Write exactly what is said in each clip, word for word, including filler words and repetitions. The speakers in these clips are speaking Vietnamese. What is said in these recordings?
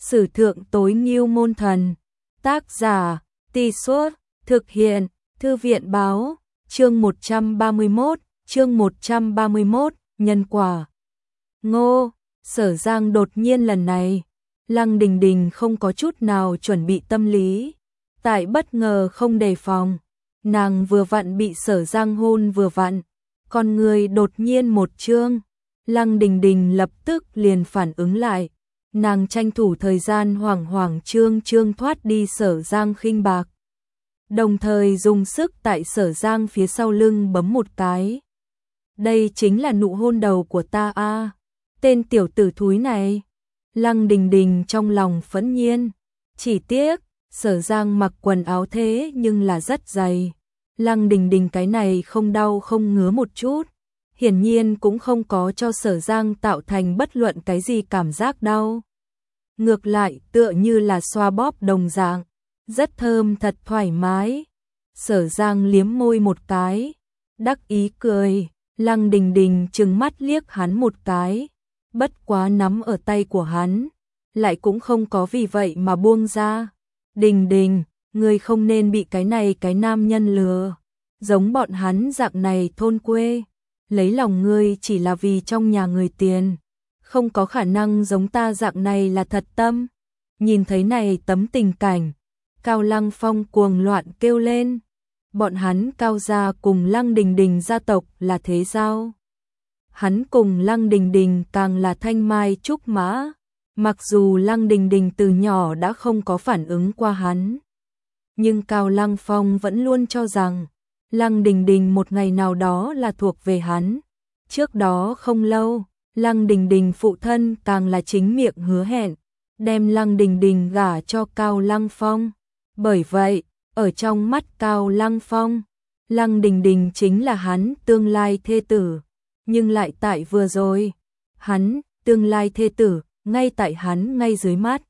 Sử thượng tối ngưu môn thần. Tác giả, Tì Suốt, thực hiện, Thư viện báo, chương một trăm ba mươi mốt, chương một trăm ba mươi mốt, nhân quả. Ngô, Sở Giang đột nhiên lần này, Lăng Đình Đình không có chút nào chuẩn bị tâm lý, tại bất ngờ không đề phòng, nàng vừa vặn bị Sở Giang hôn vừa vặn, con người đột nhiên một trương, Lăng Đình Đình lập tức liền phản ứng lại, nàng tranh thủ thời gian hoảng hoảng trương trương thoát đi Sở Giang khinh bạc, đồng thời dùng sức tại Sở Giang phía sau lưng bấm một cái. Đây chính là nụ hôn đầu của ta a, à, tên tiểu tử thúi này. Lăng Đình Đình trong lòng phẫn nhiên, chỉ tiếc, Sở Giang mặc quần áo thế nhưng là rất dày. Lăng Đình Đình cái này không đau không ngứa một chút, hiển nhiên cũng không có cho Sở Giang tạo thành bất luận cái gì cảm giác đau. Ngược lại tựa như là xoa bóp đồng dạng, rất thơm thật thoải mái. Sở Giang liếm môi một cái, đắc ý cười, Lăng Đình Đình trừng mắt liếc hắn một cái, bất quá nắm ở tay của hắn, lại cũng không có vì vậy mà buông ra. Đình Đình, ngươi không nên bị cái này cái nam nhân lừa, giống bọn hắn dạng này thôn quê, lấy lòng ngươi chỉ là vì trong nhà người tiền, không có khả năng giống ta dạng này là thật tâm. Nhìn thấy này tấm tình cảnh, Cao Lăng Phong cuồng loạn kêu lên, bọn hắn Cao gia cùng Lăng Đình Đình gia tộc là thế giao. Hắn cùng Lăng Đình Đình càng là thanh mai trúc mã, mặc dù Lăng Đình Đình từ nhỏ đã không có phản ứng qua hắn, nhưng Cao Lăng Phong vẫn luôn cho rằng Lăng Đình Đình một ngày nào đó là thuộc về hắn. Trước đó không lâu, Lăng Đình Đình phụ thân càng là chính miệng hứa hẹn, đem Lăng Đình Đình gả cho Cao Lăng Phong. Bởi vậy, ở trong mắt Cao Lăng Phong, Lăng Đình Đình chính là hắn tương lai thê tử. Nhưng lại tại vừa rồi, hắn, tương lai thê tử, ngay tại hắn ngay dưới mắt.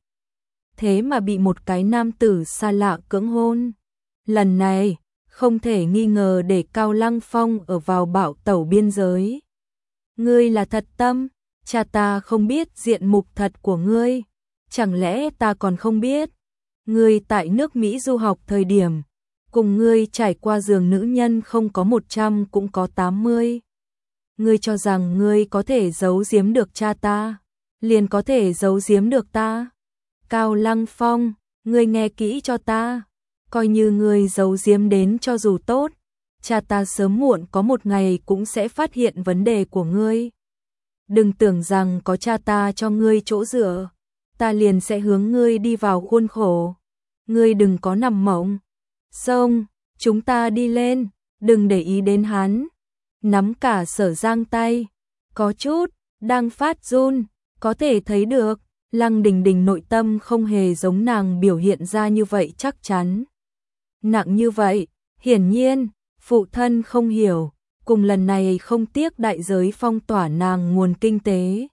Thế mà bị một cái nam tử xa lạ cưỡng hôn. Lần này, không thể nghi ngờ để Cao Lăng Phong ở vào bạo tẩu biên giới. Ngươi là thật tâm, cha ta không biết diện mục thật của ngươi, chẳng lẽ ta còn không biết. Ngươi tại nước Mỹ du học thời điểm, cùng ngươi trải qua giường nữ nhân không có một trăm cũng có tám mươi. Ngươi cho rằng ngươi có thể giấu giếm được cha ta, liền có thể giấu giếm được ta. Cao Lăng Phong, ngươi nghe kỹ cho ta, coi như ngươi giấu giếm đến cho dù tốt, cha ta sớm muộn có một ngày cũng sẽ phát hiện vấn đề của ngươi. Đừng tưởng rằng có cha ta cho ngươi chỗ dựa, ta liền sẽ hướng ngươi đi vào khuôn khổ. Ngươi đừng có nằm mộng. Xong, chúng ta đi lên, đừng để ý đến hắn. Nắm cả Sở Giang tay, có chút, đang phát run, có thể thấy được, Lăng Đình Đình nội tâm không hề giống nàng biểu hiện ra như vậy chắc chắn. Nặng như vậy, hiển nhiên, phụ thân không hiểu, cùng lần này không tiếc đại giới phong tỏa nàng nguồn kinh tế.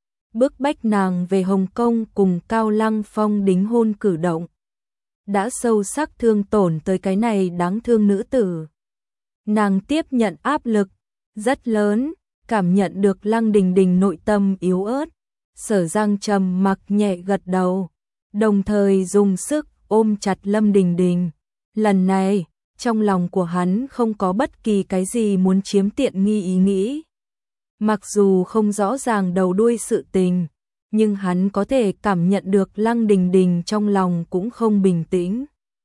Bức bách nàng về Hồng Kông cùng Cao Lăng Phong đính hôn cử động. Đã sâu sắc thương tổn tới cái này đáng thương nữ tử. Nàng tiếp nhận áp lực rất lớn, cảm nhận được Lăng Đình Đình nội tâm yếu ớt. Sở Giang trầm mặc nhẹ gật đầu, đồng thời dùng sức ôm chặt Lâm Đình Đình. Lần này, trong lòng của hắn không có bất kỳ cái gì muốn chiếm tiện nghi ý nghĩ. Mặc dù không rõ ràng đầu đuôi sự tình, nhưng hắn có thể cảm nhận được Lăng Đình Đình trong lòng cũng không bình tĩnh.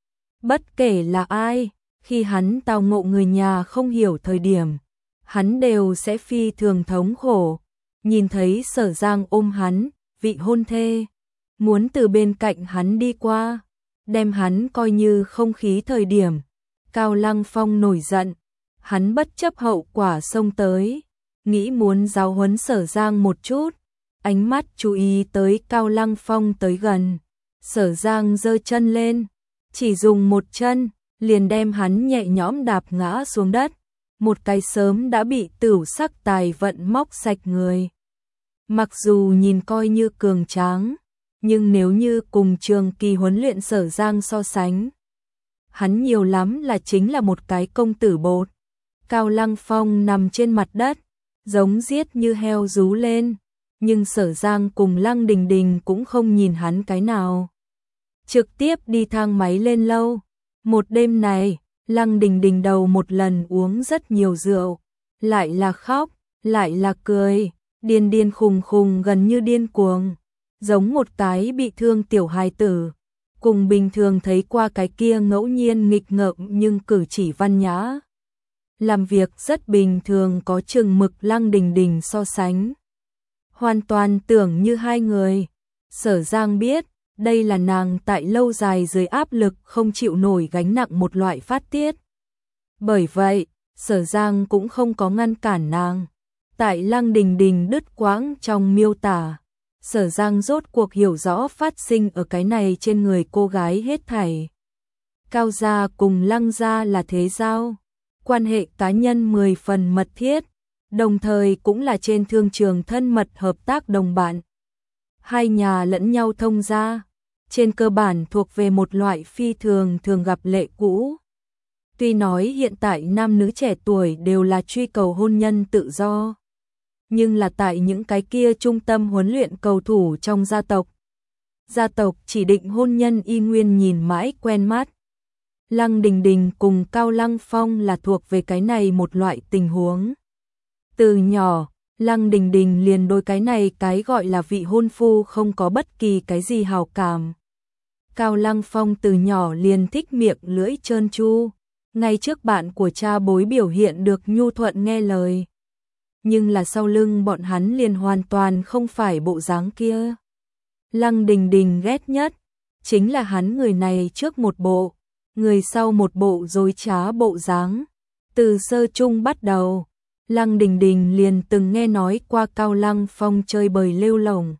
Bất kể là ai, khi hắn tao ngộ người nhà không hiểu thời điểm, hắn đều sẽ phi thường thống khổ. Nhìn thấy Sở Giang ôm hắn, vị hôn thê, muốn từ bên cạnh hắn đi qua, đem hắn coi như không khí thời điểm. Cao Lăng Phong nổi giận, hắn bất chấp hậu quả xông tới, nghĩ muốn giáo huấn Sở Giang một chút. Ánh mắt chú ý tới Cao Lăng Phong tới gần, Sở Giang giơ chân lên, chỉ dùng một chân, liền đem hắn nhẹ nhõm đạp ngã xuống đất. Một cái sớm đã bị tửu sắc tài vận móc sạch người. Mặc dù nhìn coi như cường tráng, nhưng nếu như cùng trường kỳ huấn luyện Sở Giang so sánh, hắn nhiều lắm là chính là một cái công tử bột. Cao Lăng Phong nằm trên mặt đất, giống giết như heo rú lên, nhưng Sở Giang cùng Lăng Đình Đình cũng không nhìn hắn cái nào. Trực tiếp đi thang máy lên lâu. Một đêm này, Lăng Đình Đình đầu một lần uống rất nhiều rượu, lại là khóc, lại là cười, điên điên khùng khùng gần như điên cuồng, giống một cái bị thương tiểu hài tử. Cùng bình thường thấy qua cái kia ngẫu nhiên nghịch ngợm nhưng cử chỉ văn nhã, làm việc rất bình thường có chừng mực Lăng Đình Đình so sánh. Hoàn toàn tưởng như hai người. Sở Giang biết, đây là nàng tại lâu dài dưới áp lực không chịu nổi gánh nặng một loại phát tiết. Bởi vậy, Sở Giang cũng không có ngăn cản nàng. Tại Lăng Đình Đình đứt quãng trong miêu tả, Sở Giang rốt cuộc hiểu rõ phát sinh ở cái này trên người cô gái hết thảy. Cao gia cùng Lăng gia là thế giao, quan hệ cá nhân mười phần mật thiết, đồng thời cũng là trên thương trường thân mật hợp tác đồng bạn. Hai nhà lẫn nhau thông gia, trên cơ bản thuộc về một loại phi thường thường gặp lệ cũ. Tuy nói hiện tại nam nữ trẻ tuổi đều là truy cầu hôn nhân tự do, nhưng là tại những cái kia trung tâm huấn luyện cầu thủ trong gia tộc. Gia tộc chỉ định hôn nhân y nguyên nhìn mãi quen mắt. Lăng Đình Đình cùng Cao Lăng Phong là thuộc về cái này một loại tình huống. Từ nhỏ, Lăng Đình Đình liền đôi cái này cái gọi là vị hôn phu không có bất kỳ cái gì hào cảm. Cao Lăng Phong từ nhỏ liền thích miệng lưỡi trơn tru, ngay trước bạn của cha bối biểu hiện được nhu thuận nghe lời. Nhưng là sau lưng bọn hắn liền hoàn toàn không phải bộ dáng kia. Lăng Đình Đình ghét nhất chính là hắn người này trước một bộ, người sau một bộ dối trá bộ dáng. Từ sơ chung bắt đầu, Lăng Đình Đình liền từng nghe nói qua Cao Lăng Phong chơi bời lêu lổng,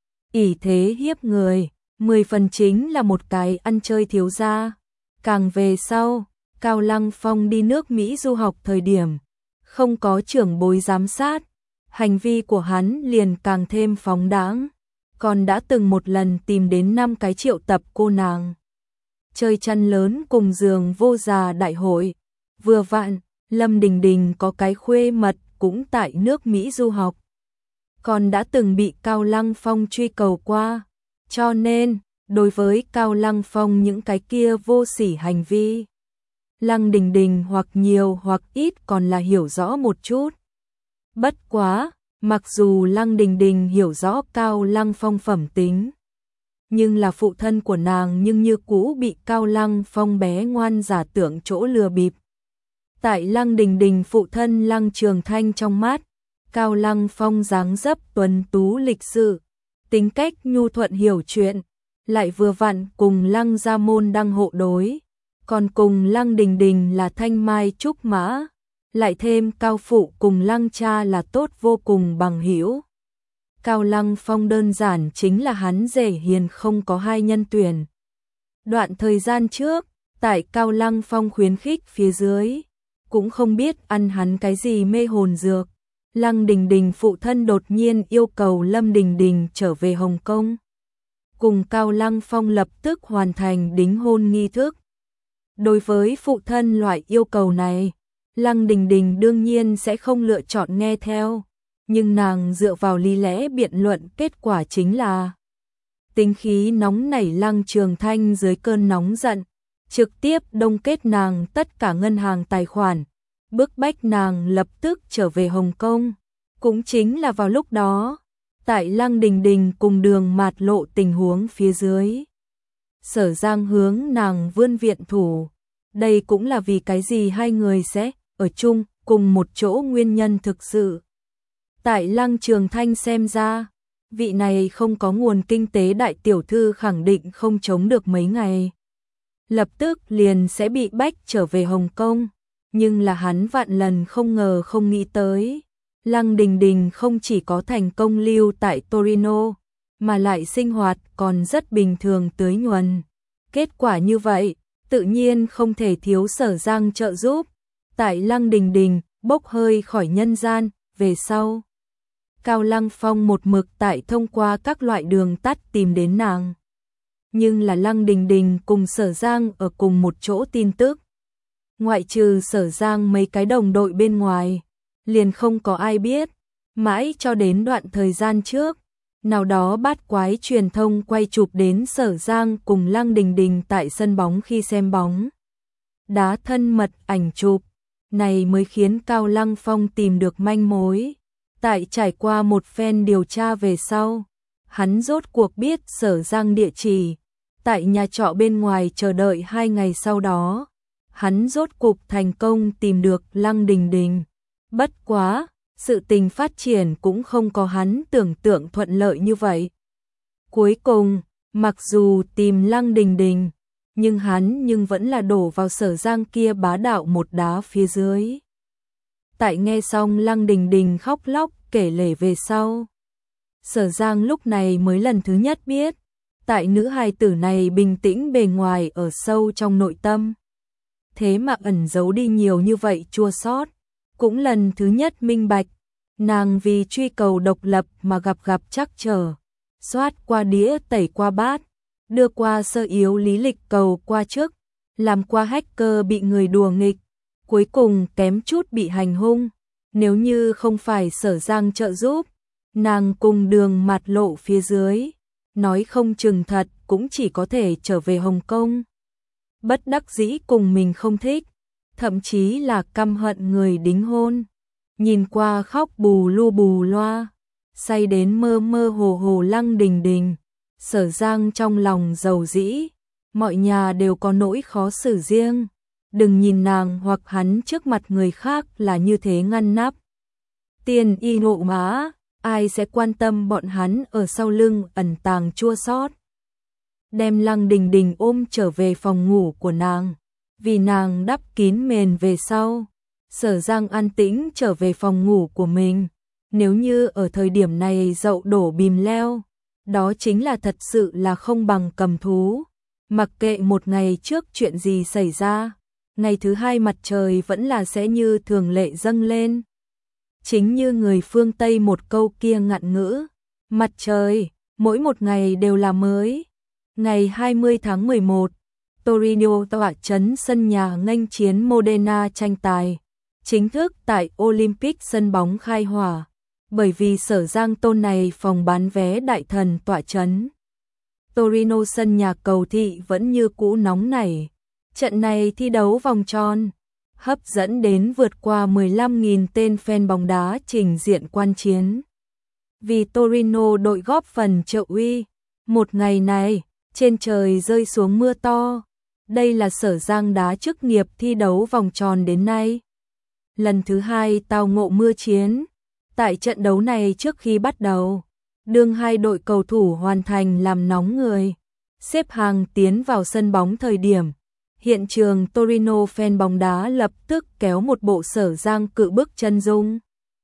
ỷ thế hiếp người, mười phần chính là một cái ăn chơi thiếu gia. Càng về sau, Cao Lăng Phong đi nước Mỹ du học thời điểm, không có trưởng bối giám sát, hành vi của hắn liền càng thêm phóng đãng, còn đã từng một lần tìm đến năm cái triệu tập cô nàng chơi chăn lớn cùng giường vô già đại hội. Vừa vặn, Lâm Đình Đình có cái khuê mật cũng tại nước Mỹ du học, còn đã từng bị Cao Lăng Phong truy cầu qua, cho nên, đối với Cao Lăng Phong những cái kia vô sỉ hành vi, Lăng Đình Đình hoặc nhiều hoặc ít còn là hiểu rõ một chút. Bất quá, mặc dù Lăng Đình Đình hiểu rõ Cao Lăng Phong phẩm tính, nhưng là phụ thân của nàng nhưng như cũ bị Cao Lăng Phong bé ngoan giả tưởng chỗ lừa bịp. Tại Lăng Đình Đình phụ thân Lăng Trường Thanh trong mắt, Cao Lăng Phong dáng dấp tuấn tú lịch sự, tính cách nhu thuận hiểu chuyện, lại vừa vặn cùng Lăng gia môn đăng hộ đối, còn cùng Lăng Đình Đình là thanh mai trúc mã, lại thêm Cao phụ cùng Lăng cha là tốt vô cùng bằng hữu. Cao Lăng Phong đơn giản chính là hắn rể hiền không có hai nhân tuyển. Đoạn thời gian trước, tại Cao Lăng Phong khuyến khích phía dưới, cũng không biết ăn hắn cái gì mê hồn dược, Lăng Đình Đình phụ thân đột nhiên yêu cầu Lâm Đình Đình trở về Hồng Kông, cùng Cao Lăng Phong lập tức hoàn thành đính hôn nghi thức. Đối với phụ thân loại yêu cầu này, Lăng Đình Đình đương nhiên sẽ không lựa chọn nghe theo, nhưng nàng dựa vào lý lẽ biện luận, kết quả chính là tính khí nóng nảy Lăng Trường Thanh dưới cơn nóng giận, trực tiếp đông kết nàng tất cả ngân hàng tài khoản, bức bách nàng lập tức trở về Hồng Kông. Cũng chính là vào lúc đó, tại Lăng Đình Đình cùng Đường Mạt lộ tình huống phía dưới, Sở Giang hướng nàng vươn viện thủ. Đây cũng là vì cái gì hai người sẽ ở chung cùng một chỗ nguyên nhân thực sự. Tại Lăng Trường Thanh xem ra, vị này không có nguồn kinh tế đại tiểu thư khẳng định không chống được mấy ngày, lập tức liền sẽ bị bách trở về Hồng Kông. Nhưng là hắn vạn lần không ngờ không nghĩ tới, Lăng Đình Đình không chỉ có thành công lưu tại Torino, mà lại sinh hoạt còn rất bình thường tưới nhuần. Kết quả như vậy, tự nhiên không thể thiếu Sở Giang trợ giúp. Tại Lăng Đình Đình bốc hơi khỏi nhân gian về sau, Cao Lăng Phong một mực tại thông qua các loại đường tắt tìm đến nàng. Nhưng là Lăng Đình Đình cùng Sở Giang ở cùng một chỗ tin tức, ngoại trừ Sở Giang mấy cái đồng đội bên ngoài, liền không có ai biết. Mãi cho đến đoạn thời gian trước, nào đó bát quái truyền thông quay chụp đến Sở Giang cùng Lăng Đình Đình tại sân bóng khi xem bóng đá thân mật ảnh chụp, này mới khiến Cao Lăng Phong tìm được manh mối. Tại trải qua một phen điều tra về sau, hắn rốt cuộc biết Sở Giang địa chỉ, tại nhà trọ bên ngoài chờ đợi hai ngày sau đó, hắn rốt cuộc thành công tìm được Lăng Đình Đình. Bất quá, sự tình phát triển cũng không có hắn tưởng tượng thuận lợi như vậy. Cuối cùng, mặc dù tìm Lăng Đình Đình, nhưng hắn nhưng vẫn là đổ vào Sở Giang kia bá đạo một đá phía dưới. Tại nghe xong Lăng Đình Đình khóc lóc kể lể về sau, Sở Giang lúc này mới lần thứ nhất biết, tại nữ hài tử này bình tĩnh bề ngoài ở sâu trong nội tâm, thế mà ẩn giấu đi nhiều như vậy chua xót. Cũng lần thứ nhất minh bạch, nàng vì truy cầu độc lập mà gặp gặp trắc trở, xoát qua đĩa tẩy qua bát, đưa qua sơ yếu lý lịch cầu qua chức, làm qua hacker bị người đùa nghịch, cuối cùng kém chút bị hành hung. Nếu như không phải Sở Giang trợ giúp, nàng cùng đường mặt lộ phía dưới, nói không chừng thật cũng chỉ có thể trở về Hồng Kông. Bất đắc dĩ cùng mình không thích, thậm chí là căm hận người đính hôn. Nhìn qua khóc bù lu bù loa, say đến mơ mơ hồ hồ Lăng Đình Đình, Sở Giang trong lòng dầu dĩ, mọi nhà đều có nỗi khó xử riêng. Đừng nhìn nàng hoặc hắn trước mặt người khác là như thế ngăn nắp. Tiền y nộ má, ai sẽ quan tâm bọn hắn ở sau lưng ẩn tàng chua xót. Đem Lăng Đình Đình ôm trở về phòng ngủ của nàng, vì nàng đắp kín mền về sau, Sở Giang an tĩnh trở về phòng ngủ của mình. Nếu như ở thời điểm này dậu đổ bìm leo, đó chính là thật sự là không bằng cầm thú. Mặc kệ một ngày trước chuyện gì xảy ra, ngày thứ hai mặt trời vẫn là sẽ như thường lệ dâng lên. Chính như người phương Tây một câu kia ngạn ngữ, mặt trời, mỗi một ngày đều là mới. Ngày hai mươi tháng mười một, Torino tọa trấn sân nhà nghênh chiến Modena tranh tài, chính thức tại Olympic sân bóng khai hỏa, bởi vì Sở Giang tôn này phòng bán vé đại thần tọa trấn. Torino sân nhà cầu thị vẫn như cũ nóng nảy. Trận này thi đấu vòng tròn, hấp dẫn đến vượt qua mười lăm nghìn tên fan bóng đá trình diện quan chiến. Vì Torino đội góp phần trợ uy, một ngày này, trên trời rơi xuống mưa to. Đây là Sở Giang đá chức nghiệp thi đấu vòng tròn đến nay. Lần thứ hai tao ngộ mưa chiến. Tại trận đấu này trước khi bắt đầu, đương hai đội cầu thủ hoàn thành làm nóng người, xếp hàng tiến vào sân bóng thời điểm, hiện trường Torino fan bóng đá lập tức kéo một bộ Sở Giang cự bức chân dung.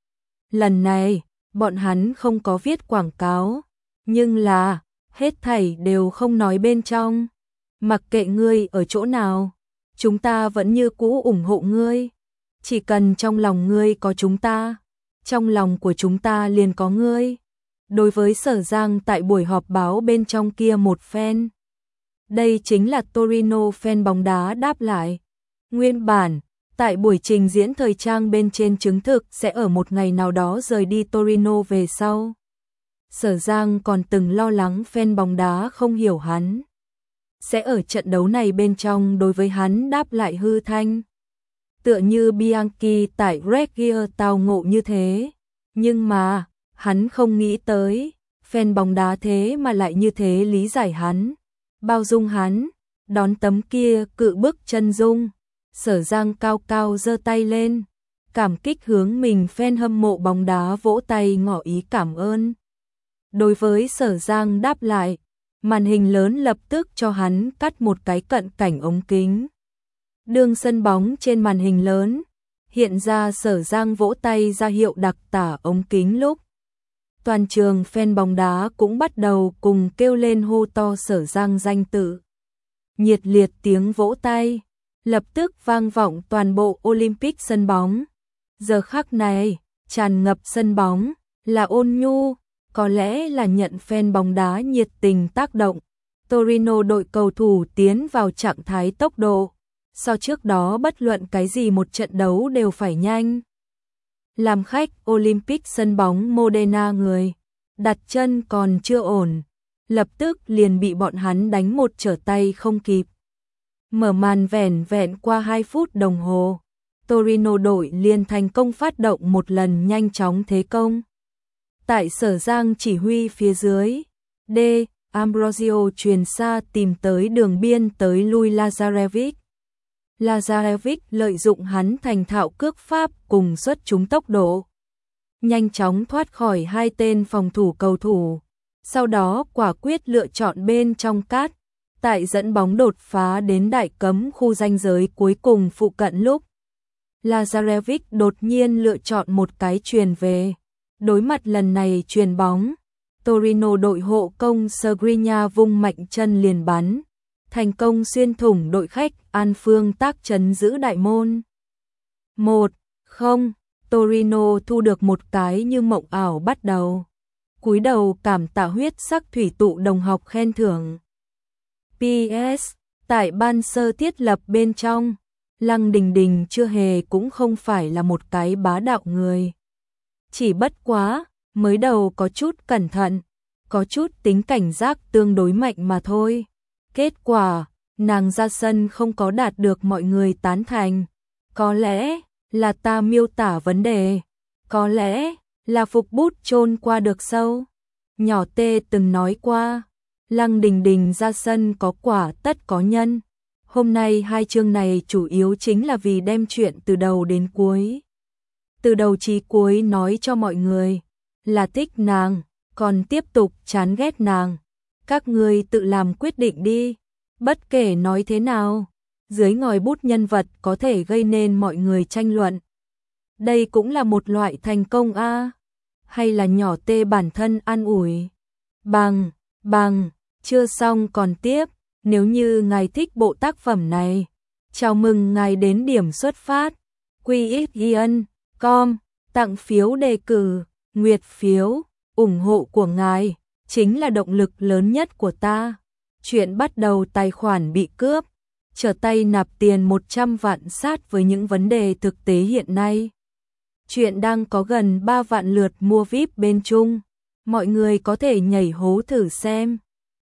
Lần này, bọn hắn không có viết quảng cáo, nhưng là, hết thảy đều không nói bên trong. Mặc kệ ngươi ở chỗ nào, chúng ta vẫn như cũ ủng hộ ngươi. Chỉ cần trong lòng ngươi có chúng ta, trong lòng của chúng ta liền có ngươi. Đối với Sở Giang tại buổi họp báo bên trong kia một fan, đây chính là Torino fan bóng đá đáp lại. Nguyên bản, tại buổi trình diễn thời trang bên trên chứng thực sẽ ở một ngày nào đó rời đi Torino về sau. Sở Giang còn từng lo lắng fan bóng đá không hiểu hắn, sẽ ở trận đấu này bên trong đối với hắn đáp lại hư thanh. Tựa như Bianchi tại Reggio tao ngộ như thế. Nhưng mà, hắn không nghĩ tới, fan bóng đá thế mà lại như thế lý giải hắn, bao dung hắn, đón tấm kia cự bức chân dung. Sở Giang cao cao giơ tay lên, cảm kích hướng mình fan hâm mộ bóng đá vỗ tay ngỏ ý cảm ơn. Đối với Sở Giang đáp lại, màn hình lớn lập tức cho hắn cắt một cái cận cảnh ống kính. Đường sân bóng trên màn hình lớn, hiện ra Sở Giang vỗ tay ra hiệu đặc tả ống kính lúc. Toàn trường fan bóng đá cũng bắt đầu cùng kêu lên hô to Sở Giang danh tự. Nhiệt liệt tiếng vỗ tay, lập tức vang vọng toàn bộ Olympic sân bóng. Giờ khắc này, tràn ngập sân bóng, là ôn nhu, có lẽ là nhận fan bóng đá nhiệt tình tác động. Torino đội cầu thủ tiến vào trạng thái tốc độ. So trước đó bất luận cái gì một trận đấu đều phải nhanh. Làm khách Olympic sân bóng Modena người, đặt chân còn chưa ổn, lập tức liền bị bọn hắn đánh một trở tay không kịp. Mở màn vẻn vẹn qua hai phút đồng hồ, Torino đội liền thành công phát động một lần nhanh chóng thế công. Tại Sở Giang chỉ huy phía dưới, D. Ambrosio truyền xa tìm tới đường biên tới lui Lazarevic. Lazarevic lợi dụng hắn thành thạo cước pháp cùng xuất chúng tốc độ, nhanh chóng thoát khỏi hai tên phòng thủ cầu thủ, sau đó quả quyết lựa chọn bên trong cát, tại dẫn bóng đột phá đến đại cấm khu ranh giới cuối cùng phụ cận lúc Lazarevic đột nhiên lựa chọn một cái chuyền về. Đối mặt lần này chuyền bóng, Torino đội hộ công Skriniar vung mạnh chân liền bắn, thành công xuyên thủng đội khách An Phương tác trấn giữ đại môn. một không, Torino thu được một cái như mộng ảo bắt đầu. Cúi đầu cảm tạ huyết sắc thủy tụ đồng học khen thưởng. pê ét. Tại ban sơ thiết lập bên trong, Lăng Đình Đình chưa hề cũng không phải là một cái bá đạo người. Chỉ bất quá, mới đầu có chút cẩn thận, có chút tính cảnh giác tương đối mạnh mà thôi. Kết quả, nàng ra sân không có đạt được mọi người tán thành. Có lẽ là ta miêu tả vấn đề, có lẽ là phục bút chôn qua được sâu. Nhỏ Tê từng nói qua, Lăng Đình Đình ra sân có quả tất có nhân. Hôm nay hai chương này chủ yếu chính là vì đem chuyện từ đầu đến cuối, từ đầu chí cuối nói cho mọi người, là thích nàng, còn tiếp tục chán ghét nàng. Các ngươi tự làm quyết định đi. Bất kể nói thế nào, dưới ngòi bút nhân vật có thể gây nên mọi người tranh luận. Đây cũng là một loại thành công a, à? Hay là nhỏ Tê bản thân an ủi. Bằng, bằng, chưa xong còn tiếp. Nếu như ngài thích bộ tác phẩm này, chào mừng ngài đến điểm xuất phát quy ích ian chấm com, tặng phiếu đề cử, nguyệt phiếu, ủng hộ của ngài chính là động lực lớn nhất của ta. Chuyện bắt đầu tài khoản bị cướp, trở tay nạp tiền một trăm vạn sát với những vấn đề thực tế hiện nay. Chuyện đang có gần ba vạn lượt mua víp bên Trung, mọi người có thể nhảy hố thử xem.